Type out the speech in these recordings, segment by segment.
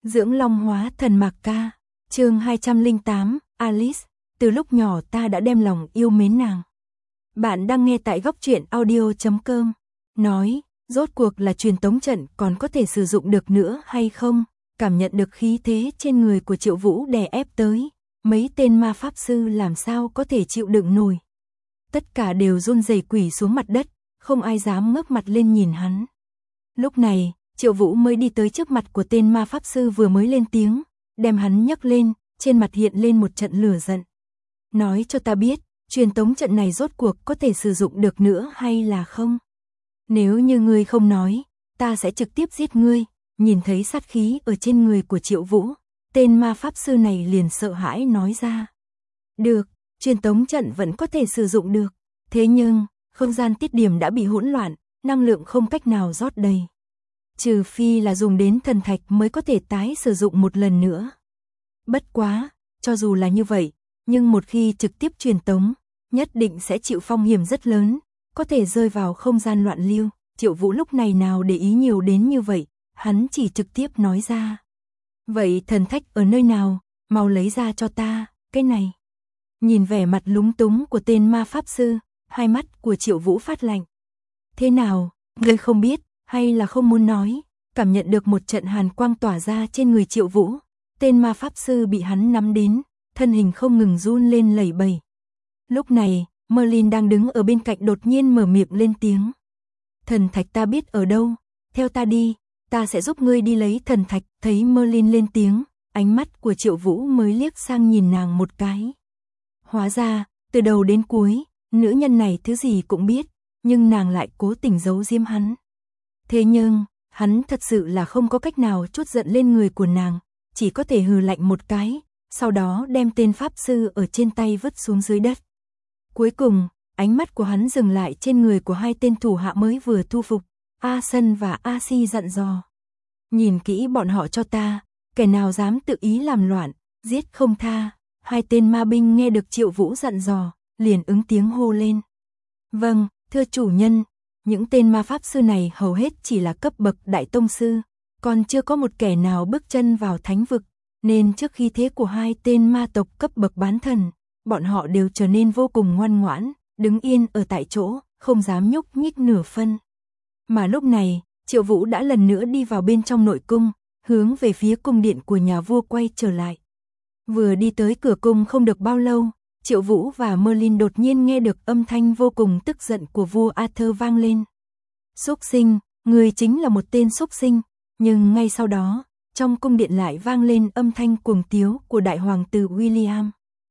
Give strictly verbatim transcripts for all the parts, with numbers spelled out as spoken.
Dưỡng long hóa thần Mạc Ca, chương hai trăm lẻ tám, Alice, từ lúc nhỏ ta đã đem lòng yêu mến nàng. Bạn đang nghe tại góc truyện audio chấm com. Nói, rốt cuộc là truyền tống trận còn có thể sử dụng được nữa hay không? Cảm nhận được khí thế trên người của Triệu Vũ đè ép tới, mấy tên ma pháp sư làm sao có thể chịu đựng nổi. Tất cả đều run rẩy quỳ xuống mặt đất, không ai dám ngước mặt lên nhìn hắn. Lúc này, Triệu Vũ mới đi tới trước mặt của tên ma pháp sư vừa mới lên tiếng, đem hắn nhấc lên, trên mặt hiện lên một trận lửa giận. Nói cho ta biết, truyền tống trận này rốt cuộc có thể sử dụng được nữa hay là không? Nếu như ngươi không nói, ta sẽ trực tiếp giết ngươi. Nhìn thấy sát khí ở trên người của Triệu Vũ, tên ma pháp sư này liền sợ hãi nói ra. Được, truyền tống trận vẫn có thể sử dụng được, thế nhưng, không gian tiết điểm đã bị hỗn loạn, năng lượng không cách nào rót đầy. Trừ phi là dùng đến thần thạch mới có thể tái sử dụng một lần nữa. Bất quá, cho dù là như vậy, nhưng một khi trực tiếp truyền tống, nhất định sẽ chịu phong hiểm rất lớn, có thể rơi vào không gian loạn lưu. Triệu Vũ lúc này nào để ý nhiều đến như vậy, hắn chỉ trực tiếp nói ra. Vậy thần thạch ở nơi nào, mau lấy ra cho ta, cái này. Nhìn vẻ mặt lúng túng của tên ma pháp sư, hai mắt của Triệu Vũ phát lạnh. Thế nào, ngươi không biết, hay là không muốn nói? Cảm nhận được một trận hàn quang tỏa ra trên người Triệu Vũ, tên ma pháp sư bị hắn nắm đến, thân hình không ngừng run lên lẩy bẩy. Lúc này, Merlin đang đứng ở bên cạnh đột nhiên mở miệng lên tiếng. Thần thạch ta biết ở đâu, theo ta đi, ta sẽ giúp ngươi đi lấy thần thạch. Thấy Merlin lên tiếng, ánh mắt của Triệu Vũ mới liếc sang nhìn nàng một cái. Hóa ra, từ đầu đến cuối, nữ nhân này thứ gì cũng biết, nhưng nàng lại cố tình giấu giếm hắn. Thế nhưng, hắn thật sự là không có cách nào trút giận lên người của nàng, chỉ có thể hừ lạnh một cái, sau đó đem tên pháp sư ở trên tay vứt xuống dưới đất. Cuối cùng, ánh mắt của hắn dừng lại trên người của hai tên thủ hạ mới vừa thu phục, A Sân và A Si dặn dò. Nhìn kỹ bọn họ cho ta, kẻ nào dám tự ý làm loạn, giết không tha. Hai tên ma binh nghe được Triệu Vũ dặn dò, liền ứng tiếng hô lên. Vâng, thưa chủ nhân, những tên ma pháp sư này hầu hết chỉ là cấp bậc đại tông sư, còn chưa có một kẻ nào bước chân vào thánh vực, nên trước khi thế của hai tên ma tộc cấp bậc bán thần, bọn họ đều trở nên vô cùng ngoan ngoãn, đứng yên ở tại chỗ, không dám nhúc nhích nửa phân. Mà lúc này, Triệu Vũ đã lần nữa đi vào bên trong nội cung, hướng về phía cung điện của nhà vua quay trở lại. Vừa đi tới cửa cung không được bao lâu, Triệu Vũ và Merlin đột nhiên nghe được âm thanh vô cùng tức giận của vua Arthur vang lên. Xúc sinh, người chính là một tên xúc sinh, nhưng ngay sau đó, trong cung điện lại vang lên âm thanh cuồng tiếu của đại hoàng tử William.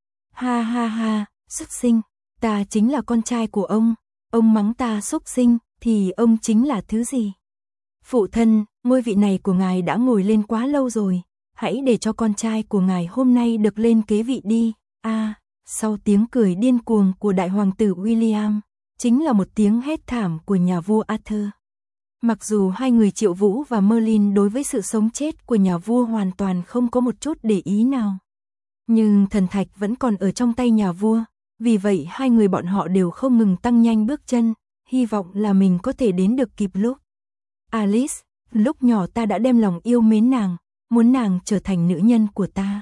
Ha ha ha, xúc sinh, ta chính là con trai của ông, ông mắng ta xúc sinh, thì ông chính là thứ gì? Phụ thân, ngôi vị này của ngài đã ngồi lên quá lâu rồi, hãy để cho con trai của ngài hôm nay được lên kế vị đi. A, à, sau tiếng cười điên cuồng của đại hoàng tử William, chính là một tiếng hét thảm của nhà vua Arthur. Mặc dù hai người Triệu Vũ và Merlin đối với sự sống chết của nhà vua hoàn toàn không có một chút để ý nào, nhưng thần thạch vẫn còn ở trong tay nhà vua, vì vậy hai người bọn họ đều không ngừng tăng nhanh bước chân, hy vọng là mình có thể đến được kịp lúc. Alice, lúc nhỏ ta đã đem lòng yêu mến nàng, muốn nàng trở thành nữ nhân của ta.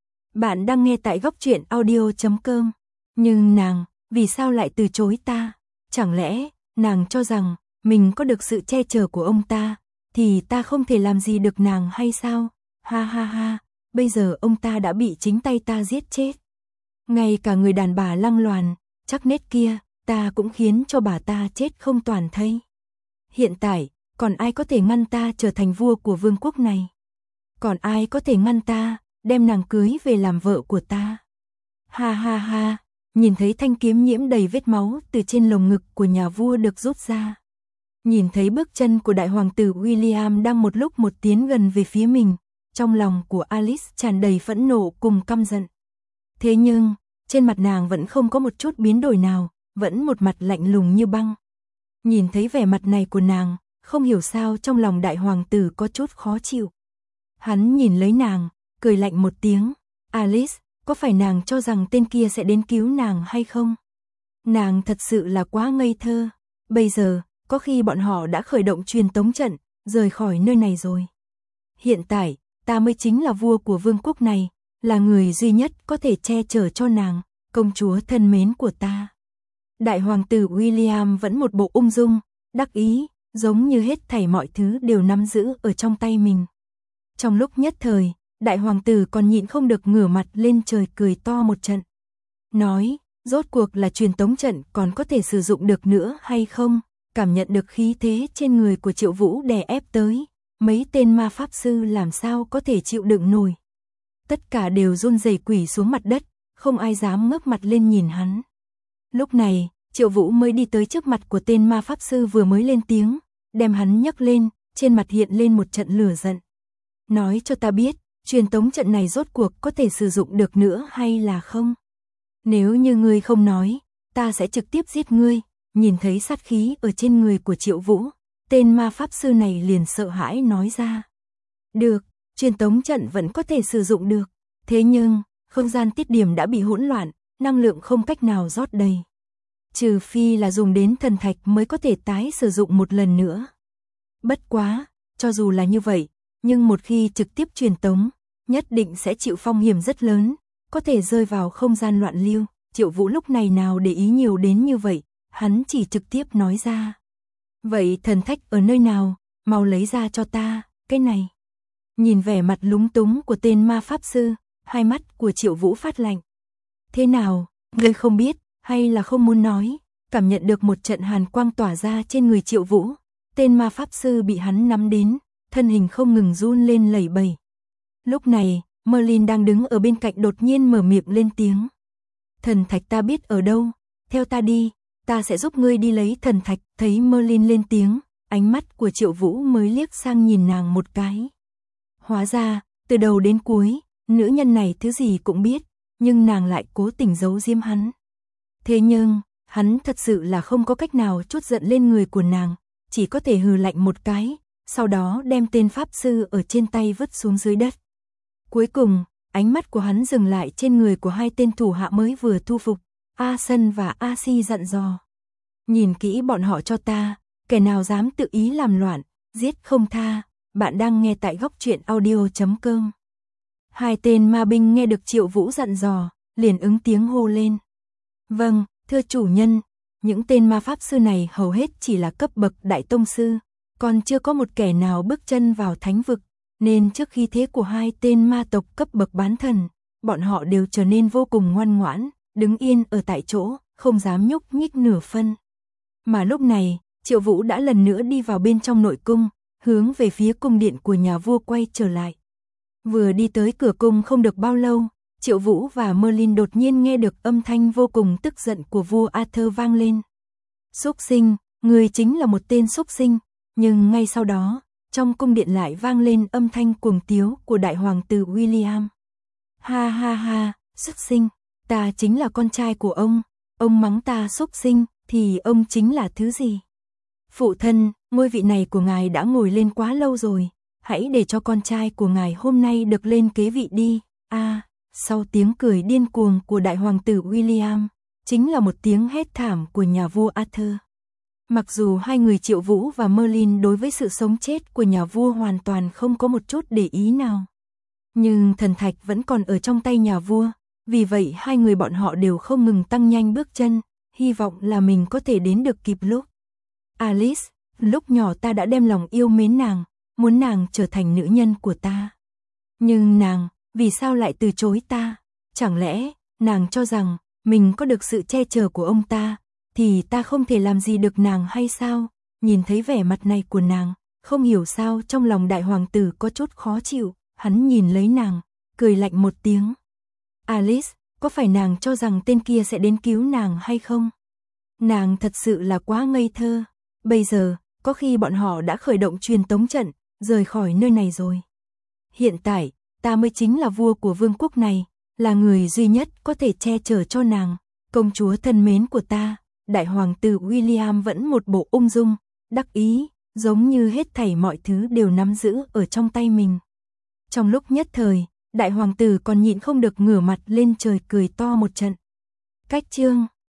Bạn đang nghe tại góc truyện audio chấm com. Nhưng nàng, vì sao lại từ chối ta? Chẳng lẽ, nàng cho rằng, mình có được sự che chở của ông ta, thì ta không thể làm gì được nàng hay sao? Ha ha ha, bây giờ ông ta đã bị chính tay ta giết chết. Ngay cả người đàn bà lăng loàn, chắc nết kia, ta cũng khiến cho bà ta chết không toàn thây. Hiện tại, còn ai có thể ngăn ta trở thành vua của vương quốc này? Còn ai có thể ngăn ta, đem nàng cưới về làm vợ của ta? Ha ha ha, nhìn thấy thanh kiếm nhiễm đầy vết máu từ trên lồng ngực của nhà vua được rút ra. Nhìn thấy bước chân của đại hoàng tử William đang một lúc một tiến gần về phía mình, trong lòng của Alice tràn đầy phẫn nộ cùng căm giận. Thế nhưng, trên mặt nàng vẫn không có một chút biến đổi nào, vẫn một mặt lạnh lùng như băng. Nhìn thấy vẻ mặt này của nàng, không hiểu sao trong lòng đại hoàng tử có chút khó chịu. Hắn nhìn lấy nàng, cười lạnh một tiếng. Alice, có phải nàng cho rằng tên kia sẽ đến cứu nàng hay không? Nàng thật sự là quá ngây thơ. Bây giờ, có khi bọn họ đã khởi động truyền tống trận, rời khỏi nơi này rồi. Hiện tại, ta mới chính là vua của vương quốc này, là người duy nhất có thể che chở cho nàng, công chúa thân mến của ta. Đại hoàng tử William vẫn một bộ ung dung, đắc ý, giống như hết thảy mọi thứ đều nắm giữ ở trong tay mình. Trong lúc nhất thời, đại hoàng tử còn nhịn không được ngửa mặt lên trời cười to một trận. Nói, rốt cuộc là truyền tống trận còn có thể sử dụng được nữa hay không? Cảm nhận được khí thế trên người của Triệu Vũ đè ép tới, mấy tên ma pháp sư làm sao có thể chịu đựng nổi. Tất cả đều run rẩy quỳ xuống mặt đất, không ai dám ngước mặt lên nhìn hắn. Lúc này, Triệu Vũ mới đi tới trước mặt của tên ma pháp sư vừa mới lên tiếng, đem hắn nhấc lên, trên mặt hiện lên một trận lửa giận. Nói cho ta biết, truyền tống trận này rốt cuộc có thể sử dụng được nữa hay là không? Nếu như ngươi không nói, ta sẽ trực tiếp giết ngươi. Nhìn thấy sát khí ở trên người của Triệu Vũ, tên ma pháp sư này liền sợ hãi nói ra. Được, truyền tống trận vẫn có thể sử dụng được, thế nhưng, không gian tiết điểm đã bị hỗn loạn, năng lượng không cách nào rót đầy. Trừ phi là dùng đến thần thạch mới có thể tái sử dụng một lần nữa. Bất quá, cho dù là như vậy, nhưng một khi trực tiếp truyền tống, nhất định sẽ chịu phong hiểm rất lớn, có thể rơi vào không gian loạn lưu. Triệu Vũ lúc này nào để ý nhiều đến như vậy, hắn chỉ trực tiếp nói ra. Vậy thần thạch ở nơi nào, mau lấy ra cho ta, cái này. Nhìn vẻ mặt lúng túng của tên ma pháp sư, hai mắt của Triệu Vũ phát lạnh. Thế nào, ngươi không biết, hay là không muốn nói? Cảm nhận được một trận hàn quang tỏa ra trên người Triệu Vũ, tên ma pháp sư bị hắn nắm đến, thân hình không ngừng run lên lẩy bẩy. Lúc này, Merlin đang đứng ở bên cạnh đột nhiên mở miệng lên tiếng. Thần thạch ta biết ở đâu, theo ta đi, ta sẽ giúp ngươi đi lấy thần thạch. Thấy Merlin lên tiếng, ánh mắt của Triệu Vũ mới liếc sang nhìn nàng một cái. Hóa ra, từ đầu đến cuối, nữ nhân này thứ gì cũng biết, nhưng nàng lại cố tình giấu giếm hắn. Thế nhưng, hắn thật sự là không có cách nào trút giận lên người của nàng, chỉ có thể hừ lạnh một cái, sau đó đem tên pháp sư ở trên tay vứt xuống dưới đất. Cuối cùng, ánh mắt của hắn dừng lại trên người của hai tên thủ hạ mới vừa thu phục, A Sân và A Si dặn dò. Nhìn kỹ bọn họ cho ta, kẻ nào dám tự ý làm loạn, giết không tha. Bạn đang nghe tại góc truyện audio chấm com. Hai tên ma binh nghe được Triệu Vũ dặn dò, liền ứng tiếng hô lên. Vâng, thưa chủ nhân, những tên ma pháp sư này hầu hết chỉ là cấp bậc đại tông sư, còn chưa có một kẻ nào bước chân vào thánh vực, nên trước khi thế của hai tên ma tộc cấp bậc bán thần, bọn họ đều trở nên vô cùng ngoan ngoãn, đứng yên ở tại chỗ, không dám nhúc nhích nửa phân. Mà lúc này, Triệu Vũ đã lần nữa đi vào bên trong nội cung, hướng về phía cung điện của nhà vua quay trở lại. Vừa đi tới cửa cung không được bao lâu, Triệu Vũ và Merlin đột nhiên nghe được âm thanh vô cùng tức giận của vua Arthur vang lên. Súc sinh, người chính là một tên súc sinh, nhưng ngay sau đó, trong cung điện lại vang lên âm thanh cuồng tiếu của đại hoàng tử William. Ha ha ha, súc sinh, ta chính là con trai của ông, ông mắng ta súc sinh, thì ông chính là thứ gì? Phụ thân, ngôi vị này của ngài đã ngồi lên quá lâu rồi, hãy để cho con trai của ngài hôm nay được lên kế vị đi. A, à, sau tiếng cười điên cuồng của đại hoàng tử William, chính là một tiếng hét thảm của nhà vua Arthur. Mặc dù hai người Triệu Vũ và Merlin đối với sự sống chết của nhà vua hoàn toàn không có một chút để ý nào, nhưng thần thạch vẫn còn ở trong tay nhà vua, vì vậy hai người bọn họ đều không ngừng tăng nhanh bước chân, hy vọng là mình có thể đến được kịp lúc. Alice, lúc nhỏ ta đã đem lòng yêu mến nàng, muốn nàng trở thành nữ nhân của ta. Nhưng nàng, vì sao lại từ chối ta? Chẳng lẽ, nàng cho rằng, mình có được sự che chở của ông ta, thì ta không thể làm gì được nàng hay sao? Nhìn thấy vẻ mặt này của nàng, không hiểu sao trong lòng đại hoàng tử có chút khó chịu, hắn nhìn lấy nàng, cười lạnh một tiếng. Alice, có phải nàng cho rằng tên kia sẽ đến cứu nàng hay không? Nàng thật sự là quá ngây thơ. Bây giờ, có khi bọn họ đã khởi động truyền tống trận, rời khỏi nơi này rồi. Hiện tại, ta mới chính là vua của vương quốc này, là người duy nhất có thể che chở cho nàng, công chúa thân mến của ta. Đại hoàng tử William vẫn một bộ ung dung, đắc ý, giống như hết thảy mọi thứ đều nắm giữ ở trong tay mình. Trong lúc nhất thời, đại hoàng tử còn nhịn không được ngửa mặt lên trời cười to một trận. Cách chương